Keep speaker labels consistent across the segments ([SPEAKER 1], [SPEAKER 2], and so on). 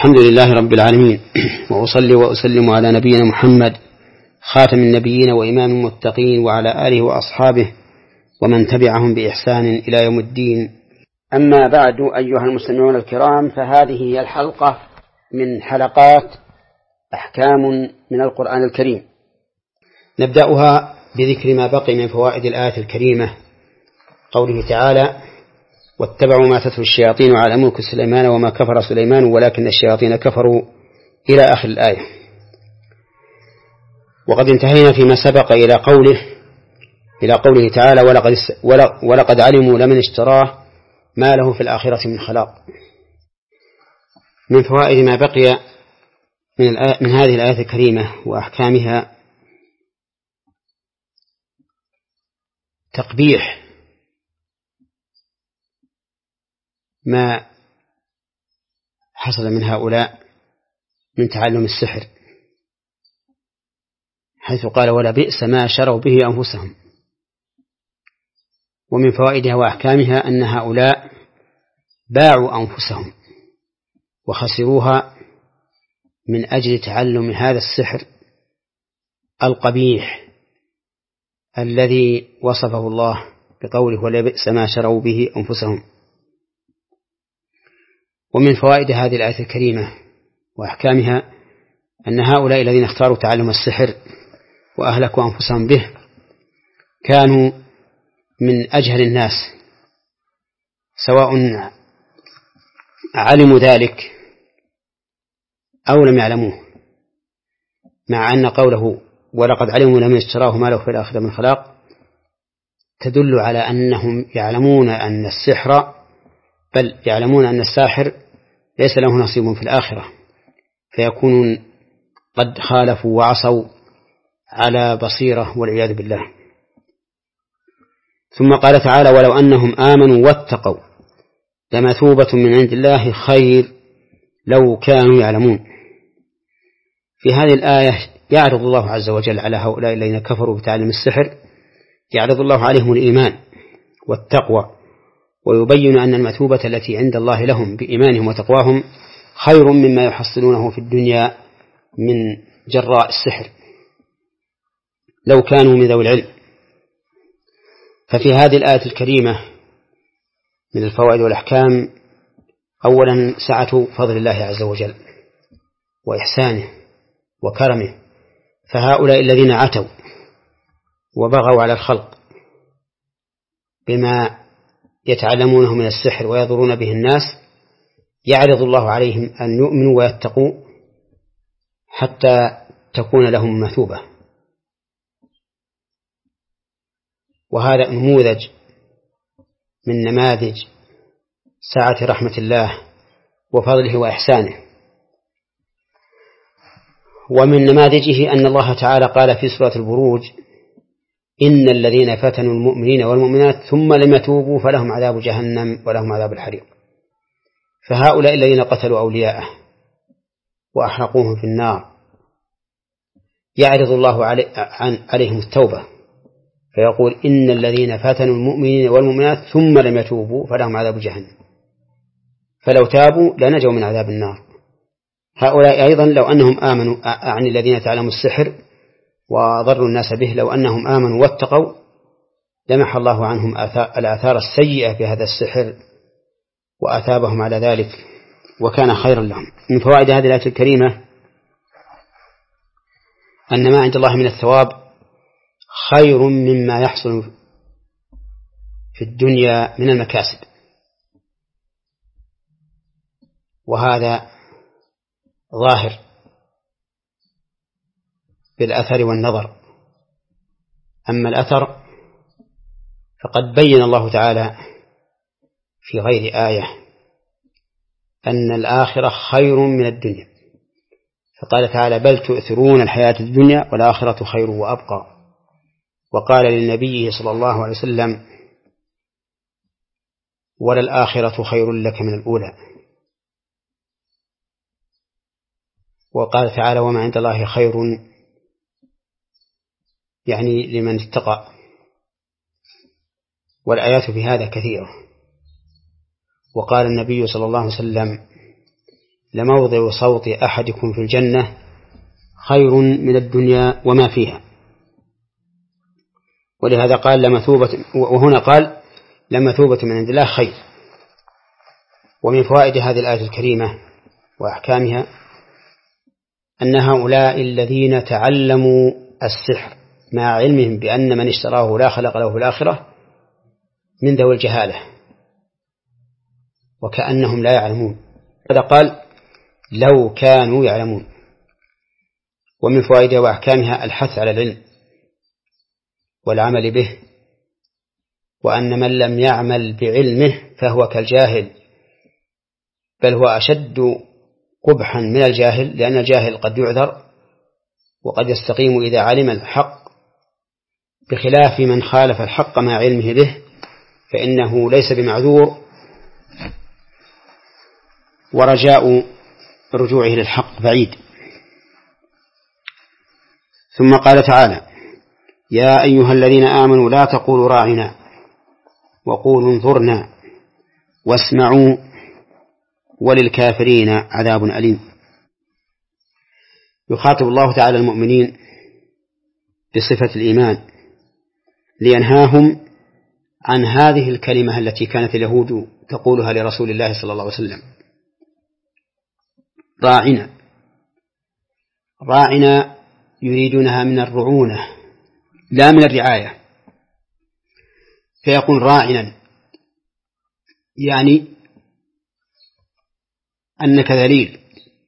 [SPEAKER 1] الحمد لله رب العالمين، وأصلي وأسلم على نبينا محمد خاتم النبيين وإمام المتقين وعلى آله وأصحابه ومن تبعهم بإحسان إلى يوم الدين. أما بعد، أيها المستمعون الكرام، فهذه هي الحلقة من حلقات أحكام من القرآن الكريم. نبدأها بذكر ما بقي من فوائد الآية الكريمة، قوله تعالى: واتبعوا ما تتلو الشياطين على ملك سليمان وما كفر سليمان ولكن الشياطين كفروا، إلى آخر الآية. وقد انتهينا فيما سبق إلى قوله تعالى: ولقد علموا لمن اشتراه ما له في الآخرة من خلاق. من فوائد ما بقي من هذه الآية الكريمة وأحكامها تقبيح ما حصل من هؤلاء من تعلم السحر، حيث قال: ولبئس ما شروا به أنفسهم. ومن فوائدها وأحكامها أن هؤلاء باعوا أنفسهم وخسروها من أجل تعلم هذا السحر القبيح الذي وصفه الله بقوله: ولبئس ما شروا به أنفسهم. ومن فوائد هذه الآية الكريمة وأحكامها أن هؤلاء الذين اختاروا تعلم السحر وأهلكوا أنفسهم به كانوا من أجهل الناس، سواء علموا ذلك أو لم يعلموه، مع أن قوله ولقد علموا لمن اشتراه ما له في الآخرة من خلاق تدل على أنهم يعلمون أن السحر، بل يعلمون أن الساحر ليس له نصيب في الآخرة، فيكونون قد خالفوا وعصوا على بصيرة والعياذ بالله. ثم قال تعالى: ولو أنهم آمنوا واتقوا لمثوبة من عند الله خير لو كانوا يعلمون. في هذه الآية يعرض الله عز وجل على هؤلاء الذين كفروا بتعلم السحر، يعرض الله عليهم الإيمان والتقوى، ويبين أن المثوبة التي عند الله لهم بإيمانهم وتقواهم خير مما يحصلونه في الدنيا من جراء السحر لو كانوا من ذوي العلم. ففي هذه الآية الكريمة من الفوائد والأحكام أولا سعة فضل الله عز وجل وإحسانه وكرمه، فهؤلاء الذين عتوا وبغوا على الخلق بما يتعلمونه من السحر ويضرون به الناس يعرض الله عليهم أن يؤمنوا ويتقوا حتى تكون لهم مثوبة. وهذا نموذج من نماذج سعة رحمة الله وفضله وإحسانه. ومن نماذجه أن الله تعالى قال في سورة البروج: إن الذين فتنوا المؤمنين والمؤمنات ثم لم يتوبوا فلهم عذاب جهنم ولهم عذاب الحريق. فهؤلاء الذين قتلوا أولياءه وأحرقوهم في النار يعرض الله عليهم التوبة، فيقول: إن الذين فتنوا المؤمنين والمؤمنات ثم لم يتوبوا فلهم عذاب جهنم، فلو تابوا لنجوا من عذاب النار. هؤلاء أيضا لو أنهم آمنوا، عن الذين تعلموا السحر وضروا الناس به، لو أنهم آمنوا واتقوا لمح الله عنهم الآثار السيئة في هذا السحر وأثابهم على ذلك وكان خيرا لهم. من فوائد هذه الآية الكريمة أن ما عند الله من الثواب خير مما يحصل في الدنيا من المكاسب، وهذا ظاهر بالأثر والنظر. أما الأثر فقد بين الله تعالى في غير آية أن الآخرة خير من الدنيا، فقال تعالى: بل تؤثرون الحياة الدنيا والآخرة خير وأبقى. وقال للنبي صلى الله عليه وسلم: وللآخرة خير لك من الأولى. وقال تعالى: وما عند الله خير، يعني لمن اتقى. والآيات في هذا كثيرة. وقال النبي صلى الله عليه وسلم: لموضع صوت أحدكم في الجنة خير من الدنيا وما فيها. ولهذا قال لمثوبة، وهنا قال لمثوبة من عند الله خير. ومن فوائد هذه الآية الكريمة وأحكامها أن هؤلاء الذين تعلموا السحر مع علمهم بأن من اشتراه لا خلق له في الآخرة من ذوي الجهالة وكأنهم لا يعلمون. هذا قال لو كانوا يعلمون. ومن فوائدها وأحكامها الحث على العلم والعمل به، وأن من لم يعمل بعلمه فهو كالجاهل، بل هو أشد قبحا من الجاهل، لأن الجاهل قد يعذر وقد يستقيم إذا علم الحق، بخلاف من خالف الحق مع علمه به فإنه ليس بمعذور، ورجاء رجوعه للحق بعيد. ثم قال تعالى يا أيها الذين آمنوا لا تقولوا راعنا وقولوا انظرنا واسمعوا وللكافرين عذاب أليم. يخاطب الله تعالى المؤمنين بصفة الإيمان لينهاهم عن هذه الكلمة التي كانت اليهود تقولها لرسول الله صلى الله عليه وسلم، راعنا. راعنا يريدونها من الرعونة لا من الرعاية، فيكون راعنا يعني أنك ذليل،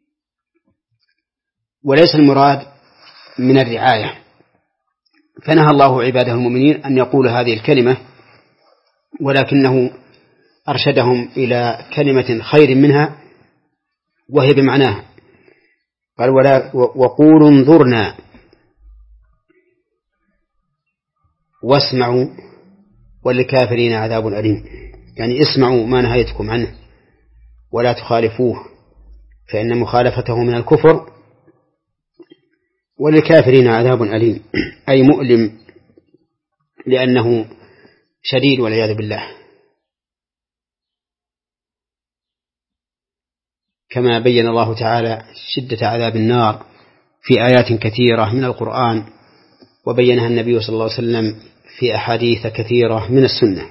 [SPEAKER 1] وليس المراد من الرعاية. فنهى الله عباده المؤمنين أن يقولوا هذه الكلمة، ولكنه أرشدهم إلى كلمة خير منها وهي بمعناها. قال وقولوا انظرنا واسمعوا وللكافرين عذاب أليم، يعني اسمعوا ما نهيتكم عنه ولا تخالفوه فإن مخالفته من الكفر، وللكافرين عذاب أليم أي مؤلم لأنه شديد والعياذ بالله، كما بين الله تعالى شدة عذاب النار في آيات كثيرة من القرآن، وبينها النبي صلى الله عليه وسلم في أحاديث كثيرة من السنة.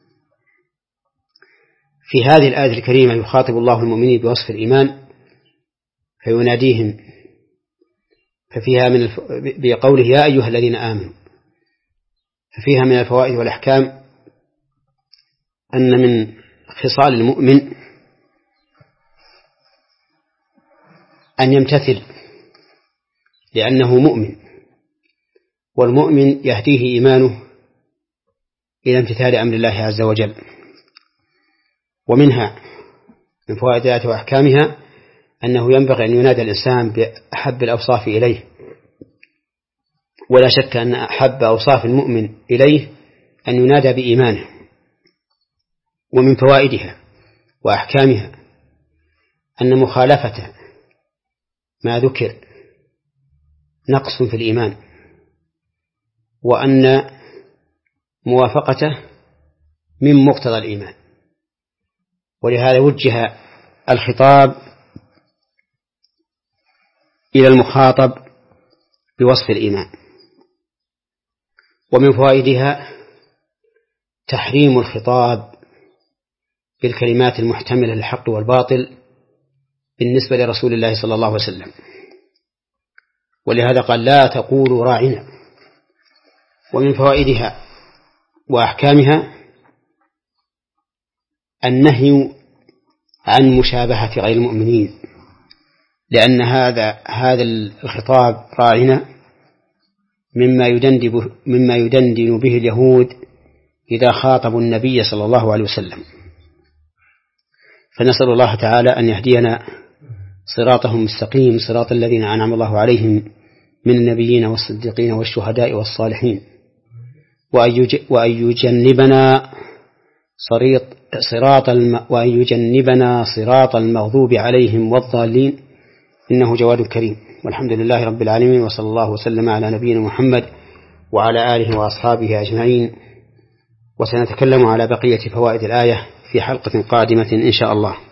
[SPEAKER 1] في هذه الآية الكريمة يخاطب الله المؤمنين بوصف الإيمان فيناديهم، ففيها بقوله يا أيها الذين آمنوا، ففيها من الفوائد والأحكام أن من خصال المؤمن أن يمتثل لأنه مؤمن، والمؤمن يهديه إيمانه إلى امتثال أمر الله عز وجل. ومنها من فوائد الآية وأحكامها أنه ينبغي أن ينادى الإنسان بأحب الأوصاف إليه، ولا شك أن أحب أوصاف المؤمن إليه أن ينادى بإيمانه. ومن فوائدها وأحكامها أن مخالفة ما ذكر نقص في الإيمان، وأن موافقته من مقتضى الإيمان، ولهذا وجه الخطاب إلى المخاطب بوصف الإيمان. ومن فوائدها تحريم الخطاب بالكلمات المحتملة للحق والباطل بالنسبة لرسول الله صلى الله عليه وسلم، ولهذا قال لا تقولوا راعنا. ومن فوائدها وأحكامها النهي عن مشابهة غير المؤمنين، لأن هذا الخطاب راعنا مما يدندن به اليهود إذا خاطبوا النبي صلى الله عليه وسلم. فنسأل الله تعالى أن يهدينا صراطهم المستقيم، صراط الذين أنعم الله عليهم من النبيين والصديقين والشهداء والصالحين، وأن يجنبنا صراط المغضوب عليهم والضالين، إنه جواد كريم. والحمد لله رب العالمين، وصلى الله وسلم على نبينا محمد وعلى آله وأصحابه أجمعين. وسنتكلم على بقية فوائد الآية في حلقة قادمة إن شاء الله.